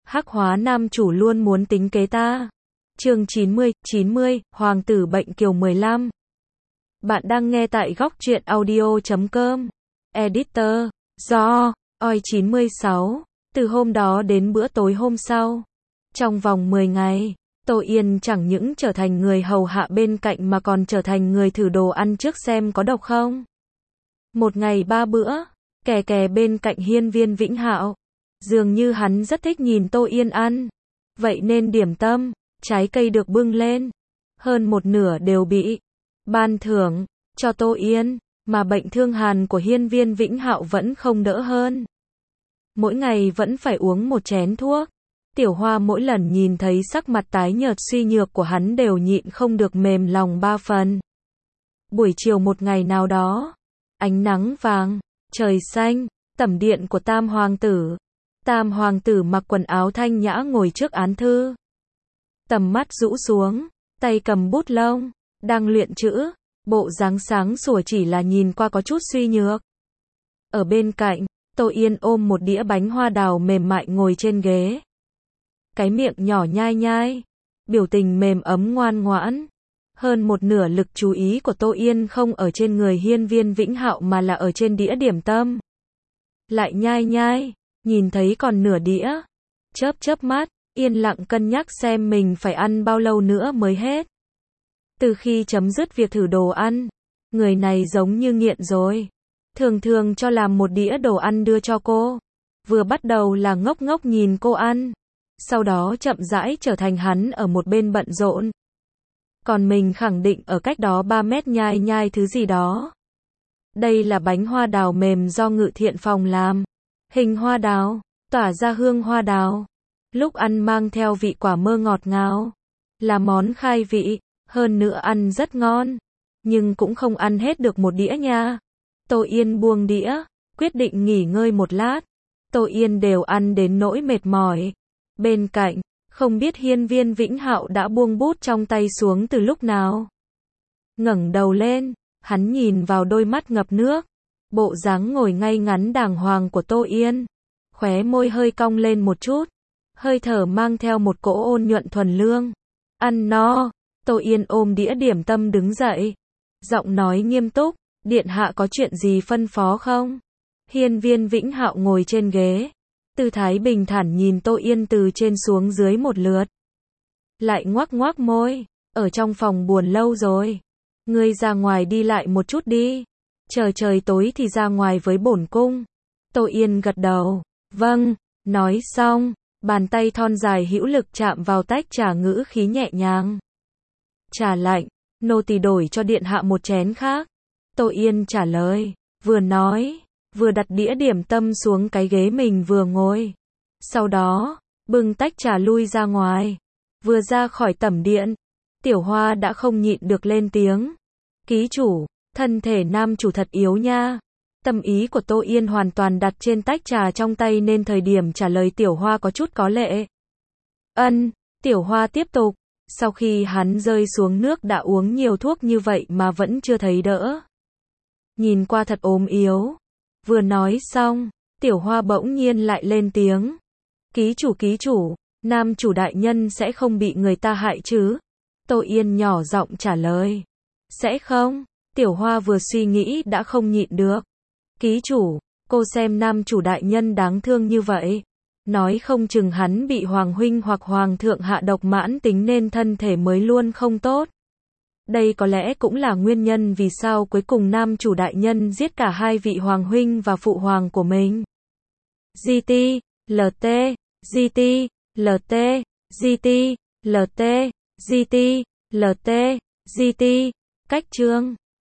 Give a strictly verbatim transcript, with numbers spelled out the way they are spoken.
Hắc hóa nam chủ luôn muốn tính kế ta. Chương chín mươi, chín mươi, Hoàng tử bệnh kiều mười lăm. Bạn đang nghe tại góc truyện audio chấm com. Editor, do, oi chín mươi sáu. Từ hôm đó đến bữa tối hôm sau. Trong vòng mười ngày, Tô Yên chẳng những trở thành người hầu hạ bên cạnh mà còn trở thành người thử đồ ăn trước xem có độc không. Một ngày ba bữa, kè kè bên cạnh Hiên Viên Vĩnh Hạo. Dường như hắn rất thích nhìn Tô Yên ăn. Vậy nên điểm tâm, trái cây được bưng lên. Hơn một nửa đều bị ban thưởng cho Tô Yên, mà bệnh thương hàn của Hiên Viên Vĩnh Hạo vẫn không đỡ hơn. Mỗi ngày vẫn phải uống một chén thuốc. Tiểu Hoa mỗi lần nhìn thấy sắc mặt tái nhợt suy nhược của hắn đều nhịn không được mềm lòng ba phần. Buổi chiều một ngày nào đó, ánh nắng vàng, trời xanh, tẩm điện của Tam Hoàng tử. Tam Hoàng tử mặc quần áo thanh nhã ngồi trước án thư. Tầm mắt rũ xuống, tay cầm bút lông, đang luyện chữ, bộ dáng sáng sủa chỉ là nhìn qua có chút suy nhược. Ở bên cạnh, Tô Yên ôm một đĩa bánh hoa đào mềm mại ngồi trên ghế. Cái miệng nhỏ nhai nhai, biểu tình mềm ấm ngoan ngoãn. Hơn một nửa lực chú ý của Tô Yên không ở trên người Hiên Viên Vĩnh Hạo mà là ở trên đĩa điểm tâm. Lại nhai nhai, nhìn thấy còn nửa đĩa. Chớp chớp mắt, yên lặng cân nhắc xem mình phải ăn bao lâu nữa mới hết. Từ khi chấm dứt việc thử đồ ăn, người này giống như nghiện rồi. Thường thường cho làm một đĩa đồ ăn đưa cho cô. Vừa bắt đầu là ngốc ngốc nhìn cô ăn. Sau đó chậm rãi trở thành hắn ở một bên bận rộn. Còn mình khẳng định ở cách đó ba mét nhai nhai thứ gì đó. Đây là bánh hoa đào mềm do Ngự Thiện Phòng làm. Hình hoa đào, tỏa ra hương hoa đào. Lúc ăn mang theo vị quả mơ ngọt ngào. Là món khai vị, hơn nữa ăn rất ngon. Nhưng cũng không ăn hết được một đĩa nha. Tô Yên buông đĩa, quyết định nghỉ ngơi một lát. Tô Yên đều ăn đến nỗi mệt mỏi. Bên cạnh, không biết Hiên Viên Vĩnh Hạo đã buông bút trong tay xuống từ lúc nào. Ngẩng đầu lên, hắn nhìn vào đôi mắt ngập nước. Bộ dáng ngồi ngay ngắn đàng hoàng của Tô Yên. Khóe môi hơi cong lên một chút. Hơi thở mang theo một cỗ ôn nhuận thuần lương. Ăn no. Tô Yên ôm đĩa điểm tâm đứng dậy. Giọng nói nghiêm túc. Điện hạ có chuyện gì phân phó không? Hiên Viên Vĩnh Hạo ngồi trên ghế. Tư thái bình thản nhìn Tô Yên từ trên xuống dưới một lượt. Lại ngoác ngoác môi. Ở trong phòng buồn lâu rồi. Ngươi ra ngoài đi lại một chút đi. Chờ trời tối thì ra ngoài với bổn cung. Tô Yên gật đầu. Vâng. Nói xong, bàn tay thon dài hữu lực chạm vào tách trà ngữ khí nhẹ nhàng. Trà lạnh, nô tỳ đổi cho điện hạ một chén khác. Tô Yên trả lời. Vừa nói, vừa đặt đĩa điểm tâm xuống cái ghế mình vừa ngồi. Sau đó, bưng tách trà lui ra ngoài. Vừa ra khỏi tẩm điện, Tiểu Hoa đã không nhịn được lên tiếng. Ký chủ, thân thể nam chủ thật yếu nha. Tâm ý của Tô Yên hoàn toàn đặt trên tách trà trong tay nên thời điểm trả lời Tiểu Hoa có chút có lệ. Ân, Tiểu Hoa tiếp tục. Sau khi hắn rơi xuống nước đã uống nhiều thuốc như vậy mà vẫn chưa thấy đỡ. Nhìn qua thật ốm yếu. Vừa nói xong, Tiểu Hoa bỗng nhiên lại lên tiếng. Ký chủ ký chủ, nam chủ đại nhân sẽ không bị người ta hại chứ? Tô Yên nhỏ giọng trả lời. Sẽ không? Tiểu Hoa vừa suy nghĩ đã không nhịn được. Ký chủ, cô xem nam chủ đại nhân đáng thương như vậy. Nói không chừng hắn bị hoàng huynh hoặc hoàng thượng hạ độc mãn tính nên thân thể mới luôn không tốt. Đây có lẽ cũng là nguyên nhân vì sao cuối cùng nam chủ đại nhân giết cả hai vị hoàng huynh và phụ hoàng của mình. giê tê, lờ tê, giê tê, lờ tê, giê tê, lờ tê, giê tê, lờ tê, giê tê, cách chương.